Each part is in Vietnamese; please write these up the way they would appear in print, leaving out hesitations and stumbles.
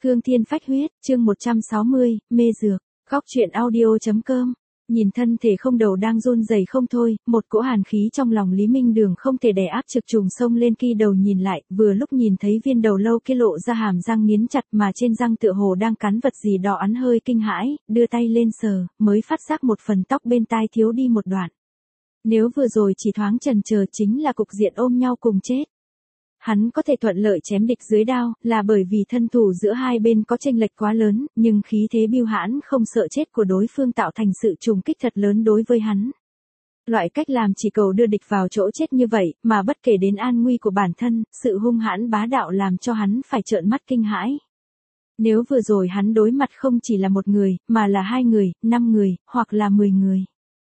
Cương Thiên Phách Huyết, chương 160, mê dược. Góc truyện audio.com. Nhìn thân thể không đầu đang run rẩy không thôi, một cỗ hàn khí trong lòng Lý Minh Đường không thể đè áp trực trùng xông lên, kỳ đầu nhìn lại, vừa lúc nhìn thấy viên đầu lâu kia lộ ra hàm răng nghiến chặt mà trên răng tựa hồ đang cắn vật gì đó, hắn hơi kinh hãi, đưa tay lên sờ, mới phát giác một phần tóc bên tai thiếu đi một đoạn. Nếu vừa rồi chỉ thoáng chần chờ chính là cục diện ôm nhau cùng chết. Hắn có thể thuận lợi chém địch dưới đao, là bởi vì thân thủ giữa hai bên có chênh lệch quá lớn, nhưng khí thế bưu hãn không sợ chết của đối phương tạo thành sự trùng kích thật lớn đối với hắn. Loại cách làm chỉ cầu đưa địch vào chỗ chết như vậy, mà bất kể đến an nguy của bản thân, sự hung hãn bá đạo làm cho hắn phải trợn mắt kinh hãi. Nếu vừa rồi hắn đối mặt không chỉ là một người, mà là 2 người, 5 người, hoặc là 10 người.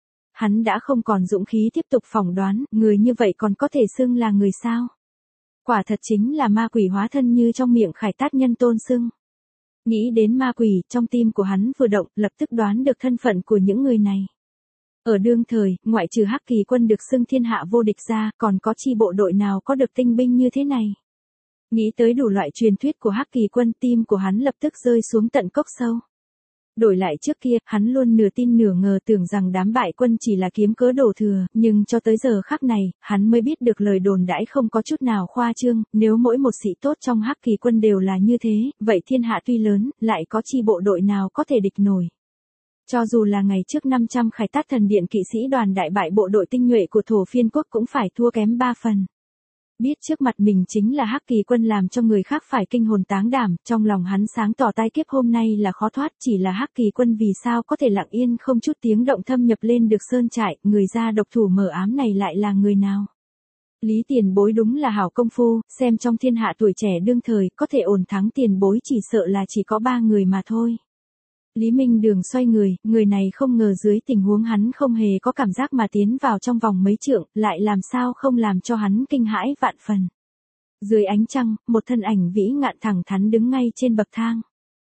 Hắn đã không còn dũng khí tiếp tục phỏng đoán, người như vậy còn có thể xưng là người sao? Quả thật chính là ma quỷ hóa thân như trong miệng Khải Tát Nhân tôn xưng. Nghĩ đến ma quỷ, trong tim của hắn vừa động, lập tức đoán được thân phận của những người này. Ở đương thời, ngoại trừ Hắc Kỳ quân được xưng thiên hạ vô địch ra, còn có chi bộ đội nào có được tinh binh như thế này. Nghĩ tới đủ loại truyền thuyết của Hắc Kỳ quân, tim của hắn lập tức rơi xuống tận cốc sâu. Đổi lại trước kia, hắn luôn nửa tin nửa ngờ tưởng rằng đám bại quân chỉ là kiếm cớ đổ thừa, nhưng cho tới giờ khắc này, hắn mới biết được lời đồn đãi không có chút nào khoa trương, nếu mỗi một sĩ tốt trong Hắc Kỳ quân đều là như thế, vậy thiên hạ tuy lớn, lại có chi bộ đội nào có thể địch nổi. Cho dù là ngày trước 500 Khải Tát thần điện kỵ sĩ đoàn đại bại bộ đội tinh nhuệ của Thổ Phiên quốc cũng phải thua kém 3 phần. Biết trước mặt mình chính là Hắc Kỳ quân làm cho người khác phải kinh hồn táng đảm, trong lòng hắn sáng tỏ tai kiếp hôm nay là khó thoát, chỉ là Hắc Kỳ quân vì sao có thể lặng yên không chút tiếng động thâm nhập lên được sơn trại, người ra độc thủ mờ ám này lại là người nào? Lý Tiền Bối đúng là hảo công phu, xem trong thiên hạ tuổi trẻ đương thời, có thể ổn thắng Tiền Bối chỉ sợ là chỉ có 3 người mà thôi. Lý Minh Đường xoay người này không ngờ dưới tình huống hắn không hề có cảm giác mà tiến vào trong vòng mấy trượng, lại làm sao không làm cho hắn kinh hãi vạn phần. Dưới ánh trăng, một thân ảnh vĩ ngạn thẳng thắn đứng ngay trên bậc thang.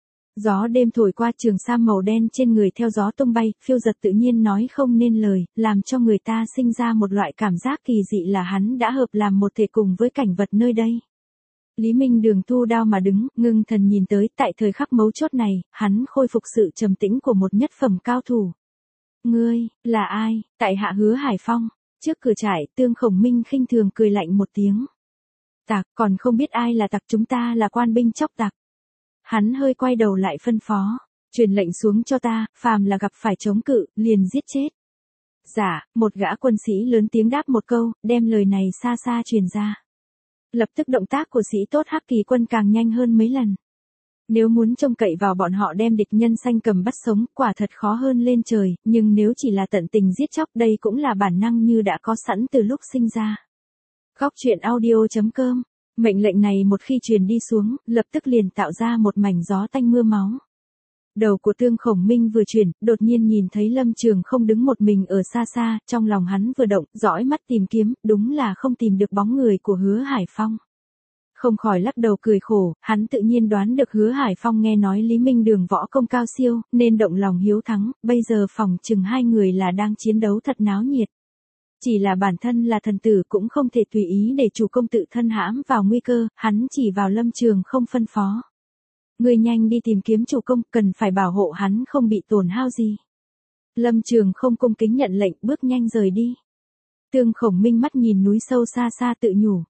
Gió đêm thổi qua, trường sam màu đen trên người theo gió tung bay, phiêu giật tự nhiên nói không nên lời, làm cho người ta sinh ra một loại cảm giác kỳ dị là hắn đã hợp làm một thể cùng với cảnh vật nơi đây. Lý Minh Đường thu đao mà đứng, ngưng thần nhìn tới, tại thời khắc mấu chốt này, hắn khôi phục sự trầm tĩnh của một nhất phẩm cao thủ. Ngươi, là ai? Tại hạ Hứa Hải Phong. Trước cửa trại, Tương Khổng Minh khinh thường cười lạnh một tiếng. Tặc, còn không biết ai là tặc, chúng ta là quan binh chóc tặc. Hắn hơi quay đầu lại phân phó, truyền lệnh xuống cho ta, phàm là gặp phải chống cự, liền giết chết. Dạ, một gã quân sĩ lớn tiếng đáp một câu, đem lời này xa xa truyền ra. Lập tức động tác của sĩ tốt Hắc Kỳ quân càng nhanh hơn mấy lần. Nếu muốn trông cậy vào bọn họ đem địch nhân sanh cầm bắt sống, quả thật khó hơn lên trời, nhưng nếu chỉ là tận tình giết chóc, đây cũng là bản năng như đã có sẵn từ lúc sinh ra. Góc truyện audio.com. Mệnh lệnh này một khi truyền đi xuống, lập tức liền tạo ra một mảnh gió tanh mưa máu. Đầu của Tương Khổng Minh vừa chuyển, đột nhiên nhìn thấy Lâm Trường không đứng một mình ở xa xa, trong lòng hắn vừa động, dõi mắt tìm kiếm, đúng là không tìm được bóng người của Hứa Hải Phong. Không khỏi lắc đầu cười khổ, hắn tự nhiên đoán được Hứa Hải Phong nghe nói Lý Minh Đường võ công cao siêu, nên động lòng hiếu thắng, bây giờ phòng chừng 2 người là đang chiến đấu thật náo nhiệt. Chỉ là bản thân là thần tử cũng không thể tùy ý để chủ công tự thân hãm vào nguy cơ, hắn chỉ vào Lâm Trường không phân phó. Ngươi nhanh đi tìm kiếm chủ công, cần phải bảo hộ hắn không bị tổn hao gì. Lâm Trường không cung kính nhận lệnh, bước nhanh rời đi. Tương Khổng Minh mắt nhìn núi sâu xa xa tự nhủ.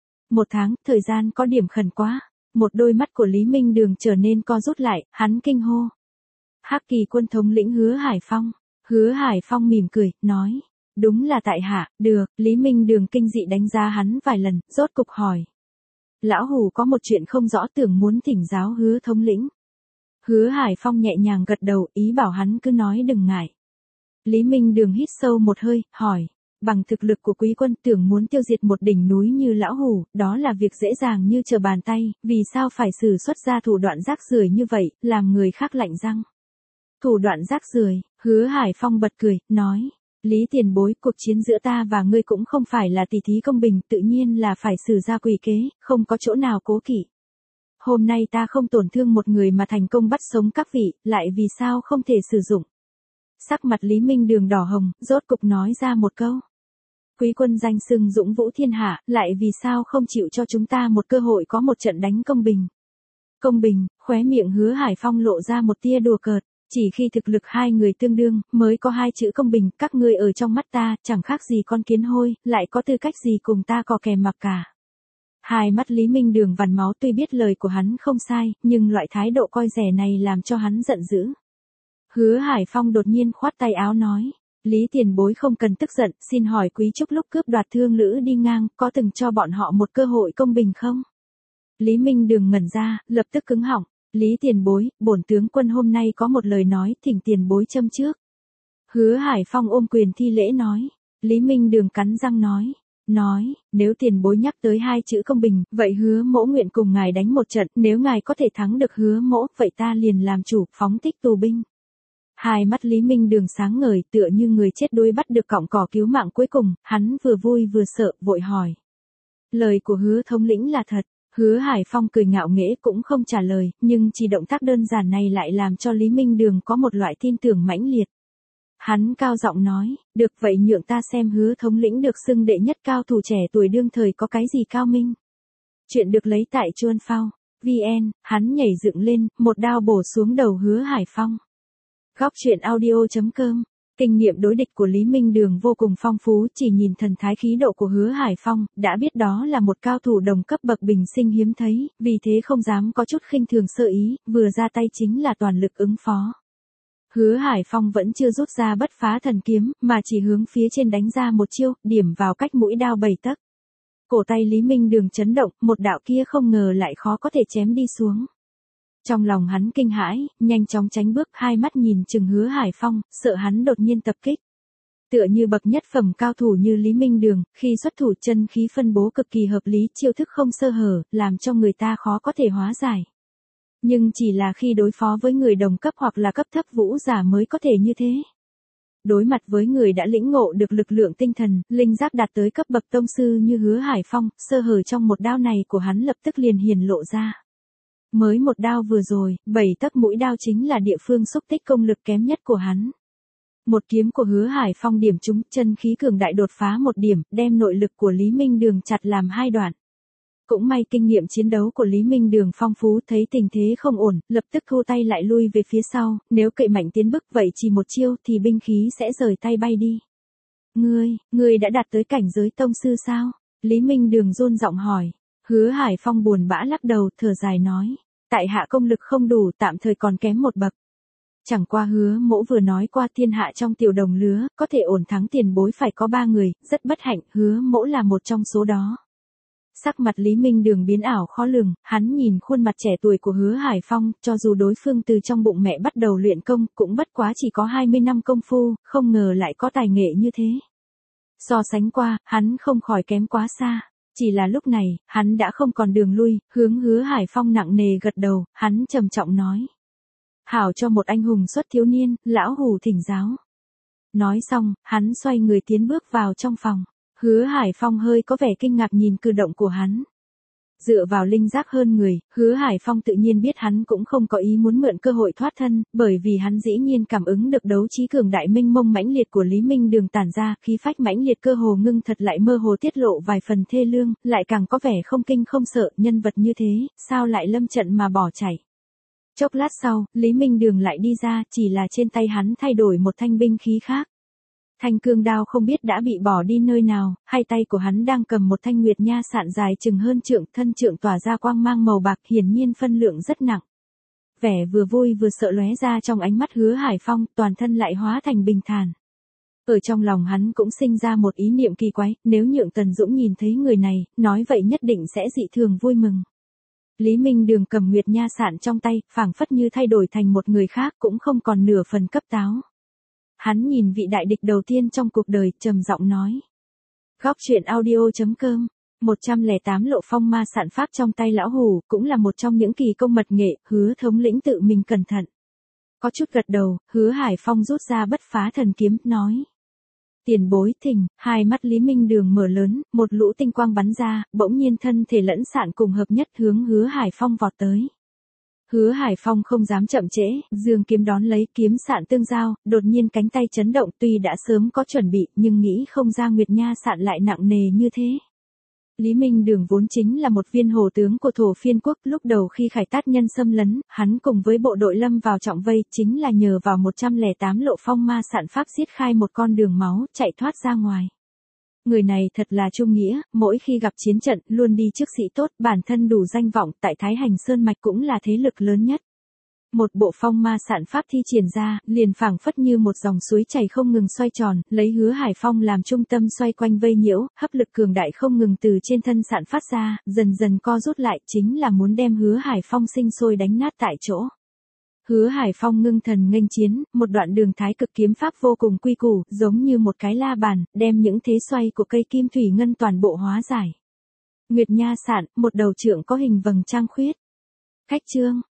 1 tháng, thời gian có điểm khẩn quá. Một đôi mắt của Lý Minh Đường trở nên co rút lại, hắn kinh hô. Hắc Kỳ quân thống lĩnh Hứa Hải Phong. Hứa Hải Phong mỉm cười, nói. Đúng là tại hạ, được, Lý Minh Đường kinh dị đánh giá hắn vài lần, rốt cục hỏi. Lão Hủ có một chuyện không rõ, tưởng muốn thỉnh giáo Hứa thống lĩnh. Hứa Hải Phong nhẹ nhàng gật đầu, ý bảo hắn cứ nói đừng ngại. Lý Minh Đường hít sâu một hơi, hỏi. Bằng thực lực của quý quân, tưởng muốn tiêu diệt một đỉnh núi như Lão Hủ, đó là việc dễ dàng như trở bàn tay, vì sao phải sử xuất ra thủ đoạn rác rưởi như vậy, làm người khác lạnh răng. Thủ đoạn rác rưởi? Hứa Hải Phong bật cười, nói. Lý Tiền Bối, cuộc chiến giữa ta và ngươi cũng không phải là tỉ thí công bình, tự nhiên là phải sử ra quỷ kế, không có chỗ nào cố kỵ. Hôm nay ta không tổn thương một người mà thành công bắt sống các vị, lại vì sao không thể sử dụng. Sắc mặt Lý Minh Đường đỏ hồng, rốt cục nói ra một câu. Quý quân danh xưng dũng vũ thiên hạ, lại vì sao không chịu cho chúng ta một cơ hội có một trận đánh công bình. Công bình, khóe miệng Hứa Hải Phong lộ ra một tia đùa cợt. Chỉ khi thực lực hai người tương đương, mới có hai chữ công bình, các ngươi ở trong mắt ta, chẳng khác gì con kiến hôi, lại có tư cách gì cùng ta cò kè mặc cả. Hai mắt Lý Minh Đường vằn máu, tuy biết lời của hắn không sai, nhưng loại thái độ coi rẻ này làm cho hắn giận dữ. Hứa Hải Phong đột nhiên khoát tay áo nói, Lý tiền bối không cần tức giận, xin hỏi Quý Trúc lúc cướp đoạt thương lữ đi ngang, có từng cho bọn họ một cơ hội công bình không? Lý Minh Đường ngẩn ra, lập tức cứng họng. Lý tiền bối, bổn tướng quân hôm nay có một lời nói, thỉnh tiền bối châm trước. Hứa Hải Phong ôm quyền thi lễ nói. Lý Minh Đường cắn răng nói, nếu tiền bối nhắc tới hai chữ công bình, vậy Hứa mỗ nguyện cùng ngài đánh một trận, nếu ngài có thể thắng được Hứa mỗ, vậy ta liền làm chủ, phóng thích tù binh. Hai mắt Lý Minh Đường sáng ngời, tựa như người chết đuối bắt được cọng cỏ cứu mạng cuối cùng, hắn vừa vui vừa sợ, vội hỏi. Lời của Hứa thống lĩnh là thật. Hứa Hải Phong cười ngạo nghễ cũng không trả lời, nhưng chỉ động tác đơn giản này lại làm cho Lý Minh Đường có một loại tin tưởng mãnh liệt. Hắn cao giọng nói, được vậy nhượng ta xem Hứa thống lĩnh được xưng đệ nhất cao thủ trẻ tuổi đương thời có cái gì cao minh. Chuyện được lấy tại Chuan Phao, VN, hắn nhảy dựng lên, một đao bổ xuống đầu Hứa Hải Phong. Góc truyện audio.com. Kinh nghiệm đối địch của Lý Minh Đường vô cùng phong phú, chỉ nhìn thần thái khí độ của Hứa Hải Phong, đã biết đó là một cao thủ đồng cấp bậc bình sinh hiếm thấy, vì thế không dám có chút khinh thường sơ ý, vừa ra tay chính là toàn lực ứng phó. Hứa Hải Phong vẫn chưa rút ra bất phá thần kiếm, mà chỉ hướng phía trên đánh ra một chiêu, điểm vào cách mũi đao 7 tấc. Cổ tay Lý Minh Đường chấn động, một đạo kia không ngờ lại khó có thể chém đi xuống. Trong lòng hắn kinh hãi, nhanh chóng tránh bước, hai mắt nhìn chừng Hứa Hải Phong, sợ hắn đột nhiên tập kích. Tựa như bậc nhất phẩm cao thủ như Lý Minh Đường, khi xuất thủ chân khí phân bố cực kỳ hợp lý, chiêu thức không sơ hở, làm cho người ta khó có thể hóa giải. Nhưng chỉ là khi đối phó với người đồng cấp hoặc là cấp thấp vũ giả mới có thể như thế. Đối mặt với người đã lĩnh ngộ được lực lượng tinh thần, linh giác đạt tới cấp bậc tông sư như Hứa Hải Phong, sơ hở trong một đao này của hắn lập tức liền hiển lộ ra. Mới một đao vừa rồi, 7 tấc mũi đao chính là địa phương xúc tích công lực kém nhất của hắn. Một kiếm của Hứa Hải Phong điểm trúng, chân khí cường đại đột phá một điểm, đem nội lực của Lý Minh Đường chặt làm hai đoạn. Cũng may kinh nghiệm chiến đấu của Lý Minh Đường phong phú, thấy tình thế không ổn, lập tức thu tay lại lui về phía sau, nếu cậy mạnh tiến bức vậy chỉ một chiêu thì binh khí sẽ rời tay bay đi. Ngươi đã đạt tới cảnh giới tông sư sao? Lý Minh Đường run giọng hỏi. Hứa Hải Phong buồn bã lắc đầu, thở dài nói. Tại hạ công lực không đủ, tạm thời còn kém một bậc. Chẳng qua Hứa mỗ vừa nói qua thiên hạ trong tiểu đồng lứa, có thể ổn thắng tiền bối phải có 3 người, rất bất hạnh, Hứa mỗ là một trong số đó. Sắc mặt Lý Minh Đường biến ảo khó lường, hắn nhìn khuôn mặt trẻ tuổi của Hứa Hải Phong, cho dù đối phương từ trong bụng mẹ bắt đầu luyện công, cũng bất quá chỉ có 20 năm công phu, không ngờ lại có tài nghệ như thế. So sánh qua, hắn không khỏi kém quá xa. Chỉ là lúc này, hắn đã không còn đường lui, hướng Hứa Hải Phong nặng nề gật đầu, hắn trầm trọng nói. Hảo cho một anh hùng xuất thiếu niên, lão hủ thỉnh giáo. Nói xong, hắn xoay người tiến bước vào trong phòng. Hứa Hải Phong hơi có vẻ kinh ngạc nhìn cử động của hắn. Dựa vào linh giác hơn người, Hứa Hải Phong tự nhiên biết hắn cũng không có ý muốn mượn cơ hội thoát thân, bởi vì hắn dĩ nhiên cảm ứng được đấu trí cường đại mênh mông mãnh liệt của Lý Minh Đường tản ra, khí phách mãnh liệt cơ hồ ngưng thật lại mơ hồ tiết lộ vài phần thê lương, lại càng có vẻ không kinh không sợ, nhân vật như thế, sao lại lâm trận mà bỏ chạy. Chốc lát sau, Lý Minh Đường lại đi ra, chỉ là trên tay hắn thay đổi một thanh binh khí khác. Thanh cương đao không biết đã bị bỏ đi nơi nào, hai tay của hắn đang cầm một thanh nguyệt nha sạn dài chừng hơn trượng, thân trượng tỏa ra quang mang màu bạc, hiển nhiên phân lượng rất nặng. Vẻ vừa vui vừa sợ lóe ra trong ánh mắt Hứa Hải Phong, toàn thân lại hóa thành bình thản. Ở trong lòng hắn cũng sinh ra một ý niệm kỳ quái, nếu nhượng Tần Dũng nhìn thấy người này, nói vậy nhất định sẽ dị thường vui mừng. Lý Minh Đường cầm nguyệt nha sạn trong tay, phảng phất như thay đổi thành một người khác, cũng không còn nửa phần cấp táo. Hắn nhìn vị đại địch đầu tiên trong cuộc đời, trầm giọng nói. Góc truyện audio.com. 108 lộ phong ma sạn pháp trong tay lão hủ, cũng là một trong những kỳ công mật nghệ, Hứa thống lĩnh tự mình cẩn thận. Có chút gật đầu, Hứa Hải Phong rút ra bất phá thần kiếm, nói. Tiền bối thỉnh, hai mắt Lý Minh Đường mở lớn, một lũ tinh quang bắn ra, bỗng nhiên thân thể lẫn sạn cùng hợp nhất hướng Hứa Hải Phong vọt tới. Hứa Hải Phong không dám chậm trễ, giương kiếm đón lấy, kiếm sạn tương giao, đột nhiên cánh tay chấn động, tuy đã sớm có chuẩn bị, nhưng nghĩ không ra nguyệt nha sạn lại nặng nề như thế. Lý Minh Đường vốn chính là một viên hồ tướng của Thổ Phiên quốc, lúc đầu khi Khải Tát nhân xâm lấn, hắn cùng với bộ đội lâm vào trọng vây, chính là nhờ vào 108 lộ phong ma sạn pháp giết khai một con đường máu, chạy thoát ra ngoài. Người này thật là trung nghĩa, mỗi khi gặp chiến trận, luôn đi trước sĩ tốt, bản thân đủ danh vọng, tại Thái Hành Sơn Mạch cũng là thế lực lớn nhất. Một bộ phong ma sạn pháp thi triển ra, liền phảng phất như một dòng suối chảy không ngừng xoay tròn, lấy Hứa Hải Phong làm trung tâm xoay quanh vây nhiễu, hấp lực cường đại không ngừng từ trên thân sạn phát ra, dần dần co rút lại, chính là muốn đem Hứa Hải Phong sinh sôi đánh nát tại chỗ. Hứa Hải Phong ngưng thần nghênh chiến, một đoạn đường thái cực kiếm pháp vô cùng quy củ, giống như một cái la bàn, đem những thế xoay của cây kim thủy ngân toàn bộ hóa giải. Nguyệt Nha sạn, một đầu trượng có hình vầng trăng khuyết. Khách chương